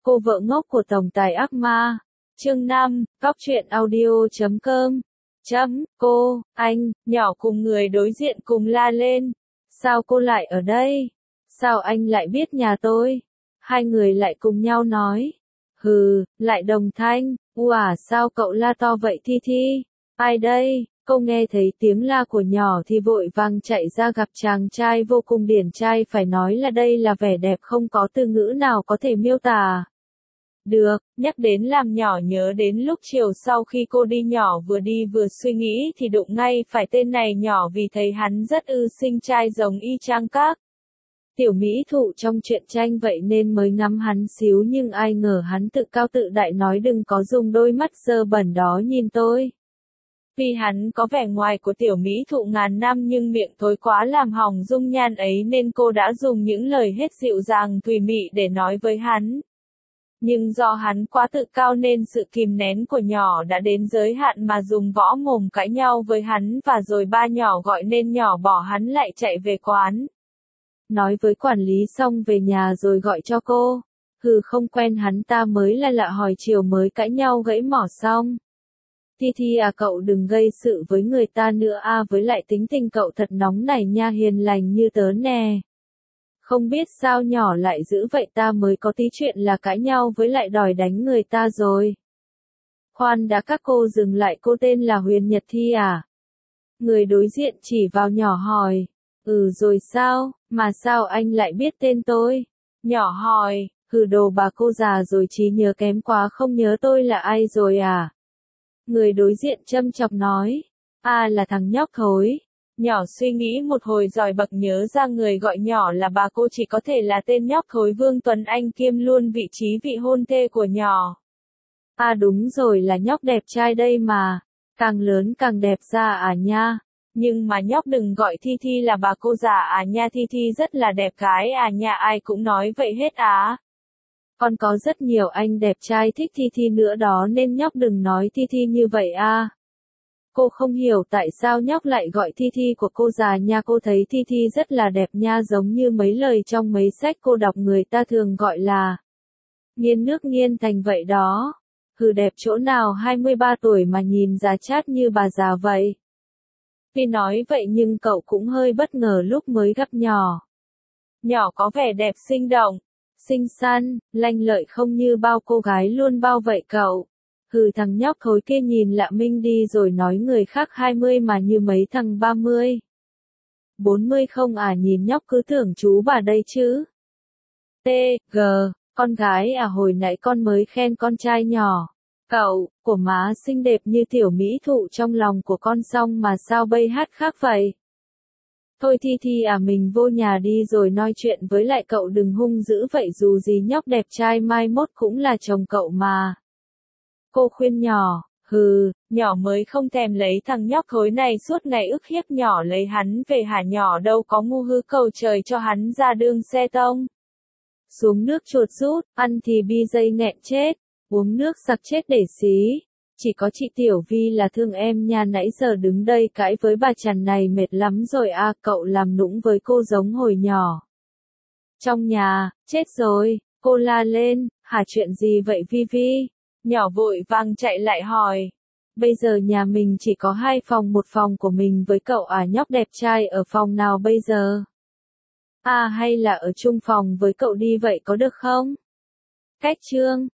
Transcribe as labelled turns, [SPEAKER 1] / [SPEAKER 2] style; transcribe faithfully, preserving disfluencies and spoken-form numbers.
[SPEAKER 1] Cô vợ ngốc của tổng tài ác ma. Chương năm, Góc truyện audio chấm com. Chấm, cô, anh, nhỏ cùng người đối diện cùng la lên. Sao cô lại ở đây? Sao anh lại biết nhà tôi? Hai người lại cùng nhau nói. Hừ, lại đồng thanh. Ủa sao cậu la to vậy Thi Thi? Ai đây? Cô nghe thấy tiếng la của nhỏ thì vội vàng chạy ra gặp chàng trai vô cùng điển trai, phải nói là đây là vẻ đẹp không có từ ngữ nào có thể miêu tả. Được, nhắc đến làm nhỏ nhớ đến lúc chiều sau khi cô đi, nhỏ vừa đi vừa suy nghĩ thì đụng ngay phải tên này. Nhỏ vì thấy hắn rất ư xinh trai giống y chang các tiểu mỹ thụ trong truyện tranh vậy nên mới ngắm hắn xíu, nhưng ai ngờ hắn tự cao tự đại nói đừng có dùng đôi mắt dơ bẩn đó nhìn tôi. Vì hắn có vẻ ngoài của tiểu mỹ thụ ngàn năm nhưng miệng thối quá làm hỏng dung nhan ấy nên cô đã dùng những lời hết dịu dàng thùy mị để nói với hắn. Nhưng do hắn quá tự cao nên sự kìm nén của nhỏ đã đến giới hạn mà dùng võ mồm cãi nhau với hắn, và rồi ba nhỏ gọi nên nhỏ bỏ hắn lại chạy về quán. Nói với quản lý xong về nhà rồi gọi cho cô. Hừ, không quen hắn ta mới là lạ, hỏi chiều mới cãi nhau gãy mỏ xong. Thi Thi à, cậu đừng gây sự với người ta nữa a, à, với lại tính tình cậu thật nóng này nha, hiền lành như tớ nè. Không biết sao nhỏ lại dữ vậy, ta mới có tí chuyện là cãi nhau với lại đòi đánh người ta rồi. Khoan đã, các cô dừng lại, cô tên là Huyền Nhật Thi à? Người đối diện chỉ vào nhỏ hỏi. Ừ rồi sao, mà sao anh lại biết tên tôi? Nhỏ hỏi, hừ đồ bà cô già rồi trí nhớ kém quá, không nhớ tôi là ai rồi à? Người đối diện châm chọc nói. À, là thằng nhóc thối. Nhỏ suy nghĩ một hồi rồi bật nhớ ra người gọi nhỏ là bà cô chỉ có thể là tên nhóc thối Vương Tuấn Anh, kiêm luôn vị trí vị hôn thê của nhỏ. À đúng rồi, là nhóc đẹp trai đây mà. Càng lớn càng đẹp ra à nha. Nhưng mà nhóc đừng gọi Thi Thi là bà cô già à nha, Thi Thi rất là đẹp gái à nha, ai cũng nói vậy hết á. Còn có rất nhiều anh đẹp trai thích Thi Thi nữa đó nên nhóc đừng nói Thi Thi như vậy a. Cô không hiểu tại sao nhóc lại gọi Thi Thi của cô già nha, cô thấy Thi Thi rất là đẹp nha, giống như mấy lời trong mấy sách cô đọc người ta thường gọi là nghiên nước nghiên thành vậy đó. Hừ, đẹp chỗ nào, hai mươi ba tuổi mà nhìn già chát như bà già vậy. Vì nói vậy nhưng cậu cũng hơi bất ngờ lúc mới gặp nhỏ. Nhỏ có vẻ đẹp sinh động, xinh xắn, lanh lợi không như bao cô gái luôn bao vậy cậu. Hừ, thằng nhóc thối kia nhìn lạ minh đi rồi nói người khác hai mươi mà như mấy thằng ba mươi. bốn mươi không à, nhìn nhóc cứ tưởng chú bà đây chứ. T, G, con gái à, hồi nãy con mới khen con trai nhỏ. Cậu, của má xinh đẹp như tiểu mỹ thụ trong lòng của con xong mà sao bây hát khác vậy? Thôi Thi Thi à, mình vô nhà đi rồi nói chuyện với lại cậu, đừng hung dữ vậy, dù gì nhóc đẹp trai mai mốt cũng là chồng cậu mà. Cô khuyên nhỏ. Hừ, nhỏ mới không thèm lấy thằng nhóc thối này suốt ngày ức hiếp nhỏ lấy hắn về hả, nhỏ đâu có ngu hư cầu trời cho hắn ra đường xe tông. Xuống nước chuột rút, ăn thì bi dây nghẹn chết, uống nước sặc chết để xí. Chỉ có chị Tiểu Vi là thương em nha, nãy giờ đứng đây cãi với bà chằn này mệt lắm rồi à, cậu làm nũng với cô giống hồi nhỏ. Trong nhà, chết rồi, cô la lên, hả chuyện gì vậy Vi Vi? Nhỏ vội vàng chạy lại hỏi. Bây giờ nhà mình chỉ có hai phòng, một phòng của mình với cậu à nhóc đẹp trai, ở phòng nào bây giờ? À hay là ở chung phòng với cậu đi vậy có được không? Cách chương.